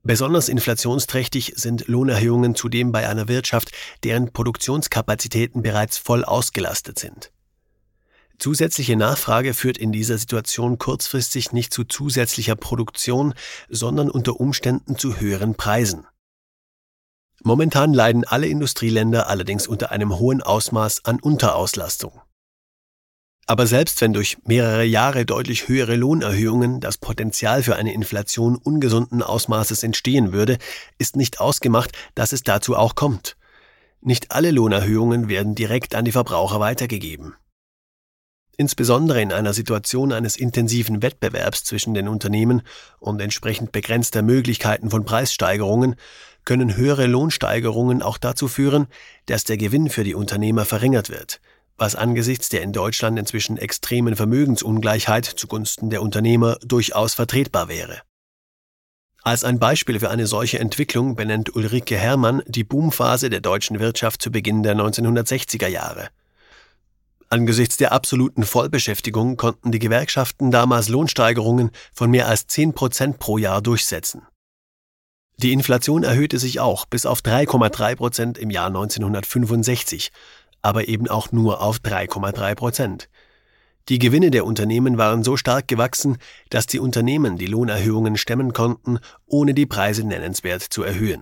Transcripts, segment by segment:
Besonders inflationsträchtig sind Lohnerhöhungen zudem bei einer Wirtschaft, deren Produktionskapazitäten bereits voll ausgelastet sind. Zusätzliche Nachfrage führt in dieser Situation kurzfristig nicht zu zusätzlicher Produktion, sondern unter Umständen zu höheren Preisen. Momentan leiden alle Industrieländer allerdings unter einem hohen Ausmaß an Unterauslastung. Aber selbst wenn durch mehrere Jahre deutlich höhere Lohnerhöhungen das Potenzial für eine Inflation ungesunden Ausmaßes entstehen würde, ist nicht ausgemacht, dass es dazu auch kommt. Nicht alle Lohnerhöhungen werden direkt an die Verbraucher weitergegeben. Insbesondere in einer Situation eines intensiven Wettbewerbs zwischen den Unternehmen und entsprechend begrenzter Möglichkeiten von Preissteigerungen können höhere Lohnsteigerungen auch dazu führen, dass der Gewinn für die Unternehmer verringert wird, was angesichts der in Deutschland inzwischen extremen Vermögensungleichheit zugunsten der Unternehmer durchaus vertretbar wäre. Als ein Beispiel für eine solche Entwicklung benennt Ulrike Herrmann die Boomphase der deutschen Wirtschaft zu Beginn der 1960er Jahre. Angesichts der absoluten Vollbeschäftigung konnten die Gewerkschaften damals Lohnsteigerungen von mehr als 10% pro Jahr durchsetzen. Die Inflation erhöhte sich auch bis auf 3,3% im Jahr 1965, aber eben auch nur auf 3,3%. Die Gewinne der Unternehmen waren so stark gewachsen, dass die Unternehmen die Lohnerhöhungen stemmen konnten, ohne die Preise nennenswert zu erhöhen.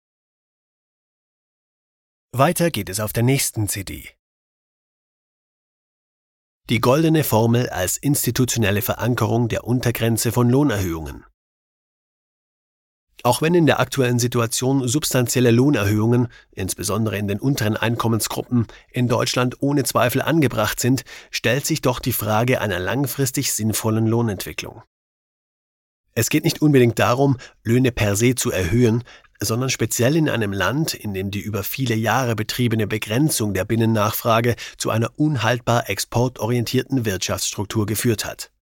Weiter geht es auf der nächsten CD. Die goldene Formel als institutionelle Verankerung der Untergrenze von Lohnerhöhungen. Auch wenn in der aktuellen Situation substanzielle Lohnerhöhungen, insbesondere in den unteren Einkommensgruppen, in Deutschland ohne Zweifel angebracht sind, stellt sich doch die Frage einer langfristig sinnvollen Lohnentwicklung. Es geht nicht unbedingt darum, Löhne per se zu erhöhen, sondern speziell in einem Land, in dem die über viele Jahre betriebene Begrenzung der Binnennachfrage zu einer unhaltbar exportorientierten Wirtschaftsstruktur geführt hat.